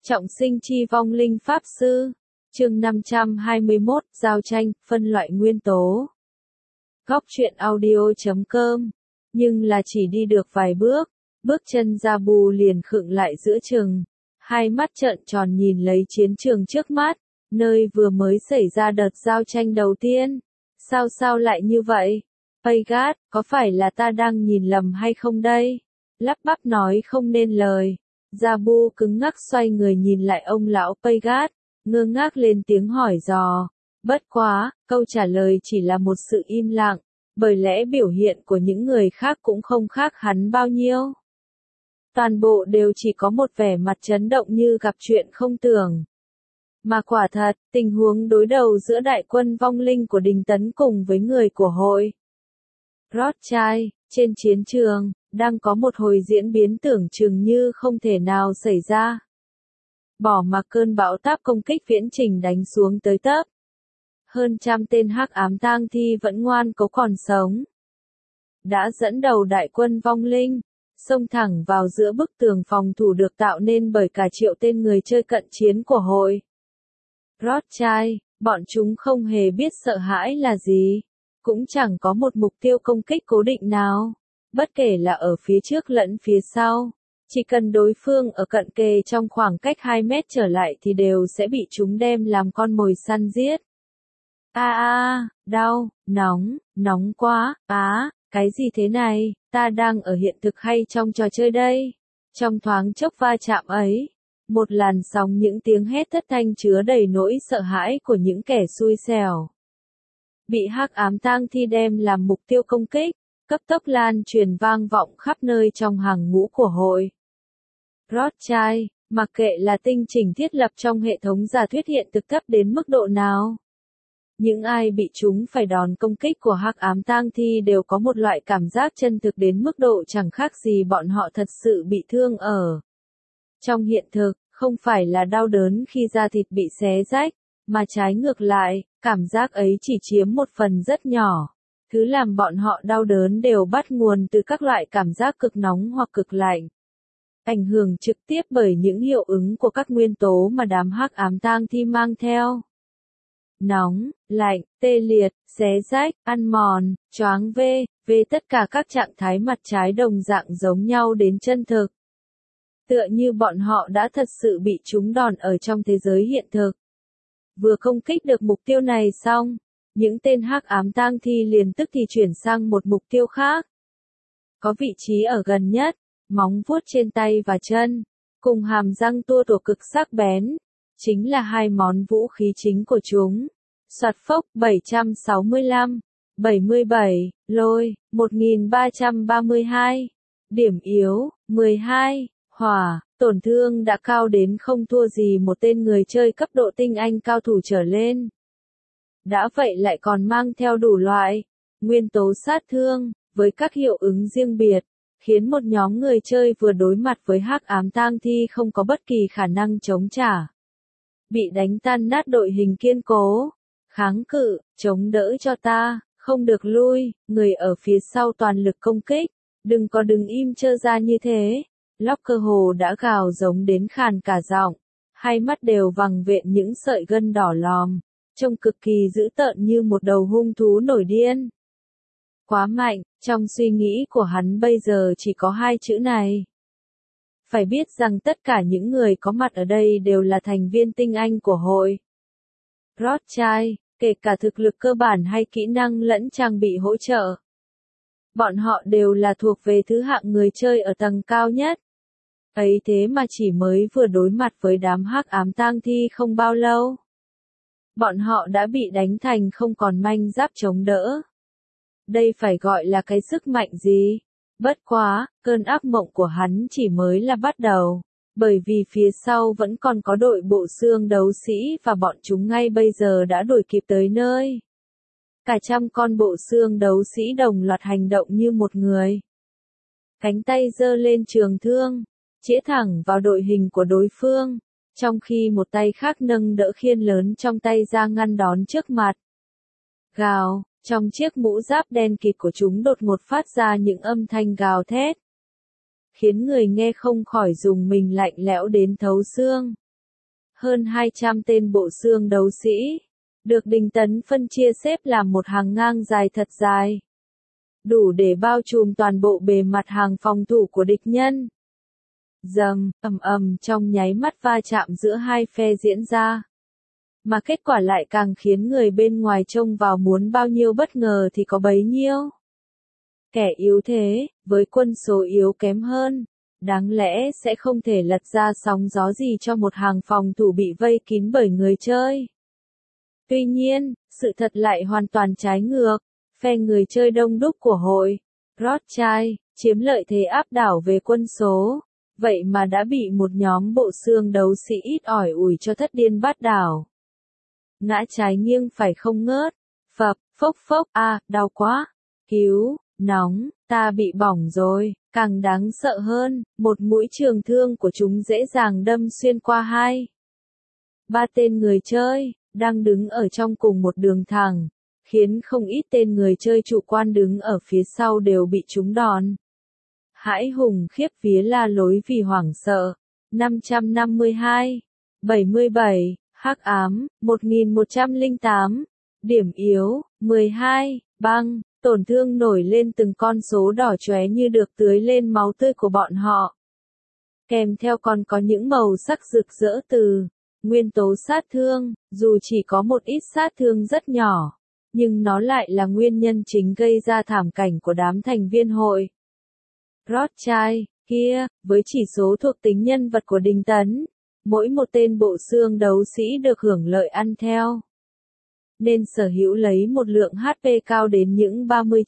Trọng sinh chi vong linh pháp sư. Chương 521, giao tranh, phân loại nguyên tố. Góc truyện audio.com. Nhưng là chỉ đi được vài bước, bước chân Jabu liền khựng lại giữa chừng, hai mắt trợn tròn nhìn lấy chiến trường trước mắt, nơi vừa mới xảy ra đợt giao tranh đầu tiên. Sao lại như vậy? Paygat, có phải là ta đang nhìn lầm hay không đây? Lắp bắp nói không nên lời. Jabu cứng ngắc xoay người nhìn lại ông lão Paygat, ngơ ngác lên tiếng hỏi dò. Bất quá, câu trả lời chỉ là một sự im lặng, bởi lẽ biểu hiện của những người khác cũng không khác hắn bao nhiêu. Toàn bộ đều chỉ có một vẻ mặt chấn động như gặp chuyện không tưởng. Mà quả thật, tình huống đối đầu giữa đại quân vong linh của Đình Tấn cùng với người của hội Rothschild, trên chiến trường, đang có một hồi diễn biến tưởng chừng như không thể nào xảy ra. Bỏ mặc cơn bão táp công kích viễn trình đánh xuống tới tấp. Hơn trăm tên hắc ám tang thi vẫn ngoan cố còn sống. Đã dẫn đầu đại quân vong linh, xông thẳng vào giữa bức tường phòng thủ được tạo nên bởi cả triệu tên người chơi cận chiến của hội Rothschild. Bọn chúng không hề biết sợ hãi là gì, cũng chẳng có một mục tiêu công kích cố định nào, bất kể là ở phía trước lẫn phía sau. Chỉ cần đối phương ở cận kề trong khoảng cách 2 mét trở lại thì đều sẽ bị chúng đem làm con mồi săn giết. Đau, nóng quá, cái gì thế này, ta đang ở hiện thực hay trong trò chơi đây? Trong thoáng chốc va chạm ấy, một làn sóng những tiếng hét thất thanh chứa đầy nỗi sợ hãi của những kẻ xui xẻo. Bị hắc ám tang thi đem làm mục tiêu công kích, cấp tốc lan truyền vang vọng khắp nơi trong hàng ngũ của hội Rothschild, mặc kệ là tinh chỉnh thiết lập trong hệ thống giả thuyết hiện thực cấp đến mức độ nào. Những ai bị chúng phải đòn công kích của hắc ám tang thi đều có một loại cảm giác chân thực đến mức độ chẳng khác gì bọn họ thật sự bị thương ở. Trong hiện thực, không phải là đau đớn khi da thịt bị xé rách, mà trái ngược lại, cảm giác ấy chỉ chiếm một phần rất nhỏ. Thứ làm bọn họ đau đớn đều bắt nguồn từ các loại cảm giác cực nóng hoặc cực lạnh. Ảnh hưởng trực tiếp bởi những hiệu ứng của các nguyên tố mà đám hắc ám tang thi mang theo. Nóng, lạnh, tê liệt, xé rách, ăn mòn, choáng về tất cả các trạng thái mặt trái đồng dạng giống nhau đến chân thực. Tựa như bọn họ đã thật sự bị trúng đòn ở trong thế giới hiện thực. Vừa công kích được mục tiêu này xong, những tên hắc ám tang thi liền tức thì chuyển sang một mục tiêu khác. Có vị trí ở gần nhất, móng vuốt trên tay và chân, cùng hàm răng tua tủa cực sắc bén, chính là hai món vũ khí chính của chúng. Soạt phốc 765, 77, lôi, 1332, điểm yếu, 12, hỏa, tổn thương đã cao đến không thua gì một tên người chơi cấp độ tinh anh cao thủ trở lên. Đã vậy lại còn mang theo đủ loại nguyên tố sát thương, với các hiệu ứng riêng biệt, khiến một nhóm người chơi vừa đối mặt với hắc ám tang thi không có bất kỳ khả năng chống trả. Bị đánh tan nát đội hình kiên cố, kháng cự, chống đỡ cho ta, không được lui, người ở phía sau toàn lực công kích, đừng có đứng im trơ ra như thế. Lóc cơ hồ đã gào giống đến khàn cả giọng, hai mắt đều vằng vện những sợi gân đỏ lòm, trông cực kỳ dữ tợn như một đầu hung thú nổi điên. Quá mạnh, trong suy nghĩ của hắn bây giờ chỉ có hai chữ này. Phải biết rằng tất cả những người có mặt ở đây đều là thành viên tinh anh của hội Rothschild, kể cả thực lực cơ bản hay kỹ năng lẫn trang bị hỗ trợ. Bọn họ đều là thuộc về thứ hạng người chơi ở tầng cao nhất. Ấy thế mà chỉ mới vừa đối mặt với đám hắc ám tang thi không bao lâu, bọn họ đã bị đánh thành không còn manh giáp chống đỡ. Đây phải gọi là cái sức mạnh gì? Bất quá, cơn ác mộng của hắn chỉ mới là bắt đầu, bởi vì phía sau vẫn còn có đội bộ xương đấu sĩ và bọn chúng ngay bây giờ đã đuổi kịp tới nơi. Cả trăm con bộ xương đấu sĩ đồng loạt hành động như một người. Cánh tay giơ lên trường thương, chĩa thẳng vào đội hình của đối phương, trong khi một tay khác nâng đỡ khiên lớn trong tay ra ngăn đón trước mặt. Gào, trong chiếc mũ giáp đen kịt của chúng đột ngột phát ra những âm thanh gào thét, khiến người nghe không khỏi rùng mình lạnh lẽo đến thấu xương. hơn 200 tên bộ xương đấu sĩ, được Đinh Tấn phân chia xếp làm một hàng ngang dài thật dài, đủ để bao trùm toàn bộ bề mặt hàng phòng thủ của địch nhân. Dầm, ầm ầm trong nháy mắt va chạm giữa hai phe diễn ra. Mà kết quả lại càng khiến người bên ngoài trông vào muốn bao nhiêu bất ngờ thì có bấy nhiêu. Kẻ yếu thế, với quân số yếu kém hơn, đáng lẽ sẽ không thể lật ra sóng gió gì cho một hàng phòng thủ bị vây kín bởi người chơi. Tuy nhiên, sự thật lại hoàn toàn trái ngược. Phe người chơi đông đúc của hội Rothschild chiếm lợi thế áp đảo về quân số, vậy mà đã bị một nhóm bộ xương đấu sĩ ít ỏi ủi cho thất điên bát đảo. Ngã trái nghiêng phải không ngớt, phập, phốc phốc, đau quá, cứu, nóng, ta bị bỏng rồi. Càng đáng sợ hơn, một mũi trường thương của chúng dễ dàng đâm xuyên qua hai, ba tên người chơi, đang đứng ở trong cùng một đường thẳng, khiến không ít tên người chơi chủ quan đứng ở phía sau đều bị trúng đòn. Hãi hùng khiếp vía la lối vì hoảng sợ. 552, 77, hắc ám, 1108, điểm yếu, 12, băng. Tổn thương nổi lên từng con số đỏ chóe như được tưới lên máu tươi của bọn họ. Kèm theo còn có những màu sắc rực rỡ từ nguyên tố sát thương, dù chỉ có một ít sát thương rất nhỏ, nhưng nó lại là nguyên nhân chính gây ra thảm cảnh của đám thành viên hội Rothschild kia, với chỉ số thuộc tính nhân vật của Đinh Tấn, mỗi một tên bộ xương đấu sĩ được hưởng lợi ăn theo, nên sở hữu lấy một lượng HP cao đến những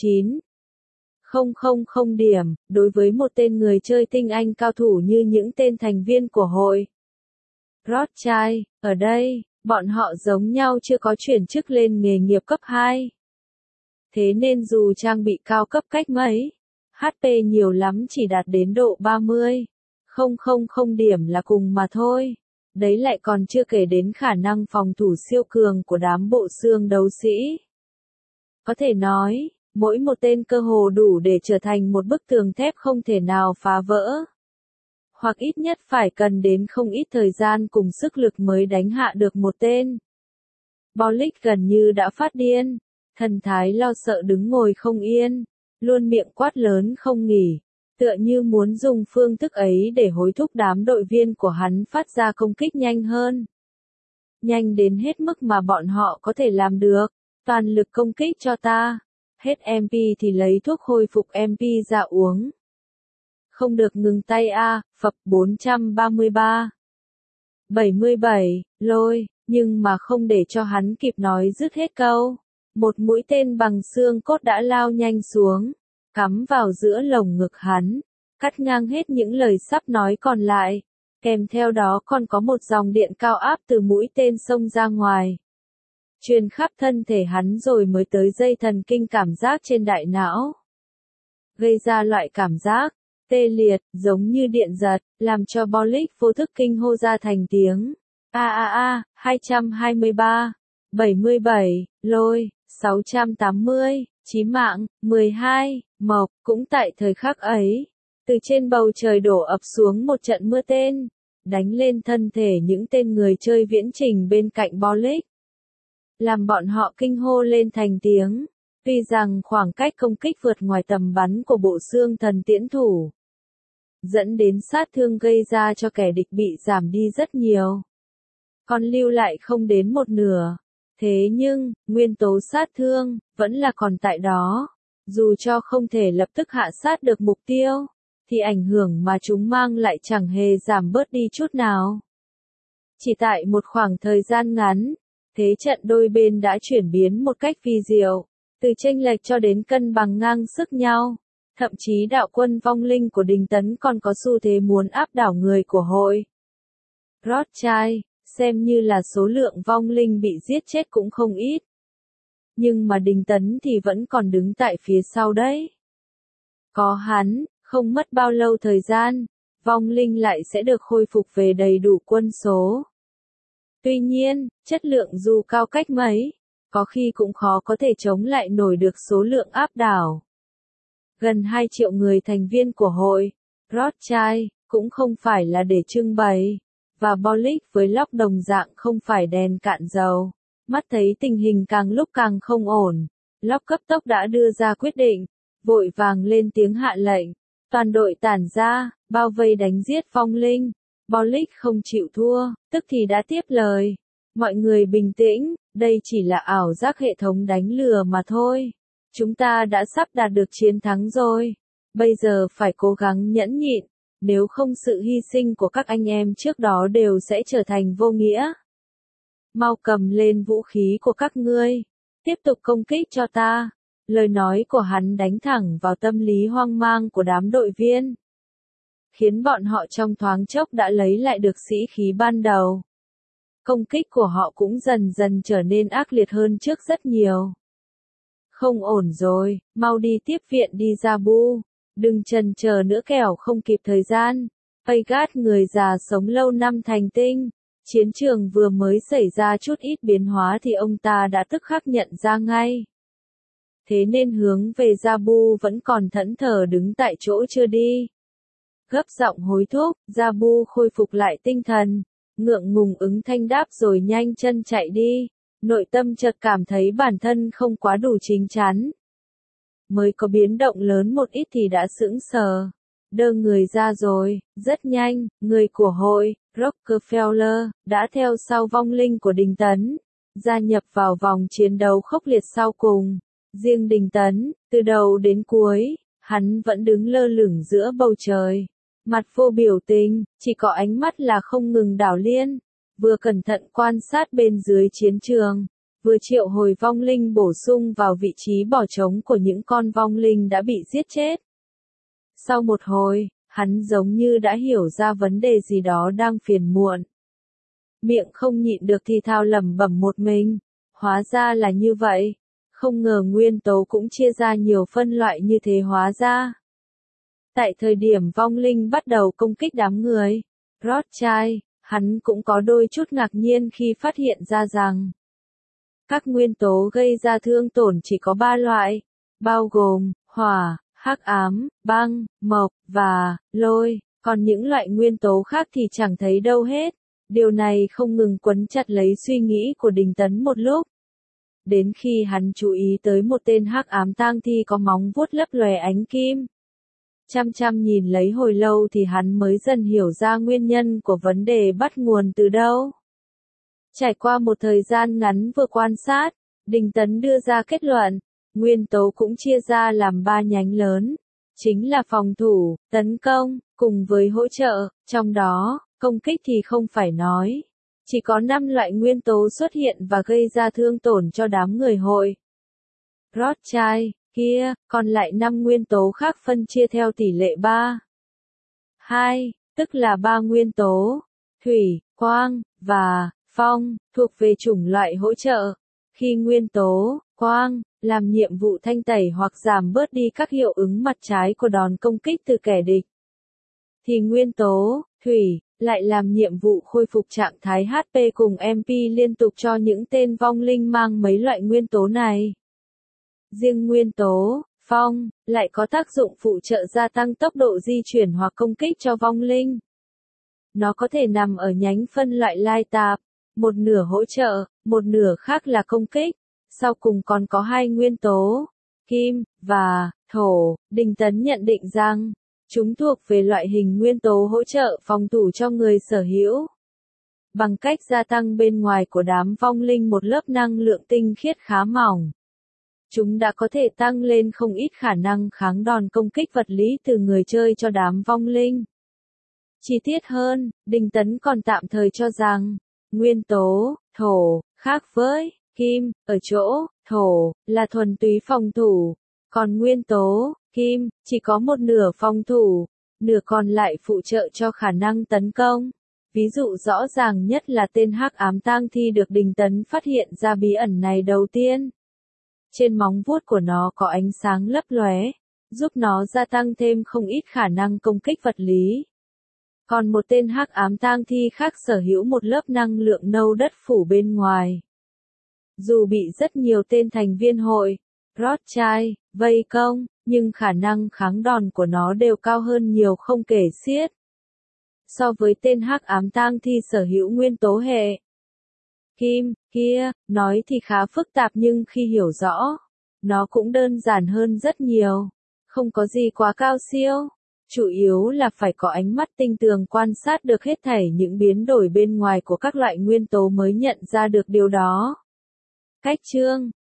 39,000 điểm, đối với một tên người chơi tinh anh cao thủ như những tên thành viên của hội Rothschild. Ở đây, bọn họ giống nhau chưa có chuyển chức lên nghề nghiệp cấp 2. Thế nên dù trang bị cao cấp cách mấy, HP nhiều lắm chỉ đạt đến độ 30,000 điểm là cùng mà thôi. Đấy lại còn chưa kể đến khả năng phòng thủ siêu cường của đám bộ xương đấu sĩ. Có thể nói, mỗi một tên cơ hồ đủ để trở thành một bức tường thép không thể nào phá vỡ. Hoặc ít nhất phải cần đến không ít thời gian cùng sức lực mới đánh hạ được một tên. Bolic gần như đã phát điên, thần thái lo sợ đứng ngồi không yên, luôn miệng quát lớn không nghỉ, tựa như muốn dùng phương thức ấy để hối thúc đám đội viên của hắn phát ra công kích nhanh hơn. Nhanh đến hết mức mà bọn họ có thể làm được, toàn lực công kích cho ta, hết MP thì lấy thuốc hồi phục MP ra uống. Không được ngừng tay phập 433. 77, lôi, nhưng mà không để cho hắn kịp nói dứt hết câu. Một mũi tên bằng xương cốt đã lao nhanh xuống, cắm vào giữa lồng ngực hắn, cắt ngang hết những lời sắp nói còn lại, kèm theo đó còn có một dòng điện cao áp từ mũi tên xông ra ngoài, truyền khắp thân thể hắn rồi mới tới dây thần kinh cảm giác trên đại não, gây ra loại cảm giác tê liệt, giống như điện giật, làm cho Bolic vô thức kinh hô ra thành tiếng 223, 77, lôi, 680, chí mạng, 12, mộc. Cũng tại thời khắc ấy, từ trên bầu trời đổ ập xuống một trận mưa tên, đánh lên thân thể những tên người chơi viễn trình bên cạnh Bolic, làm bọn họ kinh hô lên thành tiếng. Tuy rằng khoảng cách công kích vượt ngoài tầm bắn của bộ xương thần tiễn thủ, dẫn đến sát thương gây ra cho kẻ địch bị giảm đi rất nhiều, còn lưu lại không đến một nửa. Thế nhưng, nguyên tố sát thương vẫn là còn tại đó. Dù cho không thể lập tức hạ sát được mục tiêu, thì ảnh hưởng mà chúng mang lại chẳng hề giảm bớt đi chút nào. Chỉ tại một khoảng thời gian ngắn, thế trận đôi bên đã chuyển biến một cách vi diệu, từ chênh lệch cho đến cân bằng ngang sức nhau. Thậm chí đạo quân vong linh của Đinh Tấn còn có xu thế muốn áp đảo người của hội Rothschild, xem như là số lượng vong linh bị giết chết cũng không ít. Nhưng mà Đinh Tấn thì vẫn còn đứng tại phía sau đấy. Có hắn, không mất bao lâu thời gian, vong linh lại sẽ được khôi phục về đầy đủ quân số. Tuy nhiên, chất lượng dù cao cách mấy, có khi cũng khó có thể chống lại nổi được số lượng áp đảo. Gần 2 triệu người thành viên của hội Rothschild, cũng không phải là để trưng bày, và Bolix với lóc đồng dạng không phải đèn cạn dầu. Mắt thấy tình hình càng lúc càng không ổn, lóc cấp tốc đã đưa ra quyết định, vội vàng lên tiếng hạ lệnh. Toàn đội tản ra, bao vây đánh giết vong linh. Bolix không chịu thua, tức thì đã tiếp lời. Mọi người bình tĩnh, đây chỉ là ảo giác hệ thống đánh lừa mà thôi. Chúng ta đã sắp đạt được chiến thắng rồi. Bây giờ phải cố gắng nhẫn nhịn, nếu không sự hy sinh của các anh em trước đó đều sẽ trở thành vô nghĩa. Mau cầm lên vũ khí của các ngươi, tiếp tục công kích cho ta. Lời nói của hắn đánh thẳng vào tâm lý hoang mang của đám đội viên, khiến bọn họ trong thoáng chốc đã lấy lại được sĩ khí ban đầu. Công kích của họ cũng dần dần trở nên ác liệt hơn trước rất nhiều. Không ổn rồi, mau đi tiếp viện đi Jabu. Đừng chần chờ nữa kẻo không kịp thời gian. Pagat người già sống lâu năm thành tinh. Chiến trường vừa mới xảy ra chút ít biến hóa thì ông ta đã tức khắc nhận ra ngay. Thế nên hướng về Jabu vẫn còn thẫn thờ đứng tại chỗ chưa đi. Gấp giọng hối thúc, Jabu khôi phục lại tinh thần, ngượng ngùng ứng thanh đáp rồi nhanh chân chạy đi. Nội tâm chợt cảm thấy bản thân không quá đủ chín chắn. Mới có biến động lớn một ít thì đã sững sờ. Đơ người ra rồi, rất nhanh, người của hội, Rockefeller, đã theo sau vong linh của Đình Tấn, gia nhập vào vòng chiến đấu khốc liệt sau cùng. Riêng Đình Tấn, từ đầu đến cuối, hắn vẫn đứng lơ lửng giữa bầu trời. Mặt vô biểu tình, chỉ có ánh mắt là không ngừng đảo liên, vừa cẩn thận quan sát bên dưới chiến trường, vừa triệu hồi vong linh bổ sung vào vị trí bỏ trống của những con vong linh đã bị giết chết. Sau một hồi, hắn giống như đã hiểu ra vấn đề gì đó đang phiền muộn. Miệng không nhịn được thì thào lẩm bẩm một mình, hóa ra là như vậy, không ngờ nguyên tố cũng chia ra nhiều phân loại như thế hóa ra. Tại thời điểm vong linh bắt đầu công kích đám người, Rothschild, hắn cũng có đôi chút ngạc nhiên khi phát hiện ra rằng các nguyên tố gây ra thương tổn chỉ có 3 loại, bao gồm hỏa, hắc ám, băng, mộc và lôi, còn những loại nguyên tố khác thì chẳng thấy đâu hết. Điều này không ngừng quấn chặt lấy suy nghĩ của Đình Tấn một lúc. Đến khi hắn chú ý tới một tên hắc ám tang thi có móng vuốt lấp lóe ánh kim. Chăm chăm nhìn lấy hồi lâu thì hắn mới dần hiểu ra nguyên nhân của vấn đề bắt nguồn từ đâu. Trải qua một thời gian ngắn vừa quan sát, Đình Tấn đưa ra kết luận, nguyên tố cũng chia ra làm 3 nhánh lớn, chính là phòng thủ, tấn công, cùng với hỗ trợ, trong đó, công kích thì không phải nói. Chỉ có 5 loại nguyên tố xuất hiện và gây ra thương tổn cho đám người hội. Rothschild, kia, còn lại 5 nguyên tố khác phân chia theo tỷ lệ 3. 2, tức là 3 nguyên tố, thủy, quang, và phong, thuộc về chủng loại hỗ trợ. Khi nguyên tố, quang, làm nhiệm vụ thanh tẩy hoặc giảm bớt đi các hiệu ứng mặt trái của đòn công kích từ kẻ địch, thì nguyên tố, thủy, lại làm nhiệm vụ khôi phục trạng thái HP cùng MP liên tục cho những tên vong linh mang mấy loại nguyên tố này. Riêng nguyên tố, phong, lại có tác dụng phụ trợ gia tăng tốc độ di chuyển hoặc công kích cho vong linh. Nó có thể nằm ở nhánh phân loại lai tạp, một nửa hỗ trợ, một nửa khác là công kích. Sau cùng còn có 2 nguyên tố, kim, và thổ. Đình Tấn nhận định rằng, chúng thuộc về loại hình nguyên tố hỗ trợ phòng thủ cho người sở hữu. Bằng cách gia tăng bên ngoài của đám vong linh một lớp năng lượng tinh khiết khá mỏng, chúng đã có thể tăng lên không ít khả năng kháng đòn công kích vật lý từ người chơi cho đám vong linh. Chi tiết hơn, Đình Tấn còn tạm thời cho rằng, nguyên tố, thổ, khác với kim, ở chỗ, thổ, là thuần túy phòng thủ, còn nguyên tố, kim, chỉ có một nửa phòng thủ, nửa còn lại phụ trợ cho khả năng tấn công. Ví dụ rõ ràng nhất là tên hắc ám tang thi được Đình Tấn phát hiện ra bí ẩn này đầu tiên. Trên móng vuốt của nó có ánh sáng lấp lóe, giúp nó gia tăng thêm không ít khả năng công kích vật lý. Còn một tên hắc ám tang thi khác sở hữu một lớp năng lượng nâu đất phủ bên ngoài. Dù bị rất nhiều tên thành viên hội, Rothschild, vây công, nhưng khả năng kháng đòn của nó đều cao hơn nhiều không kể xiết. so với tên hắc ám tang thi sở hữu nguyên tố hệ kim, kia, nói thì khá phức tạp nhưng khi hiểu rõ, nó cũng đơn giản hơn rất nhiều. Không có gì quá cao siêu. Chủ yếu là phải có ánh mắt tinh tường quan sát được hết thảy những biến đổi bên ngoài của các loại nguyên tố mới nhận ra được điều đó. Cách chương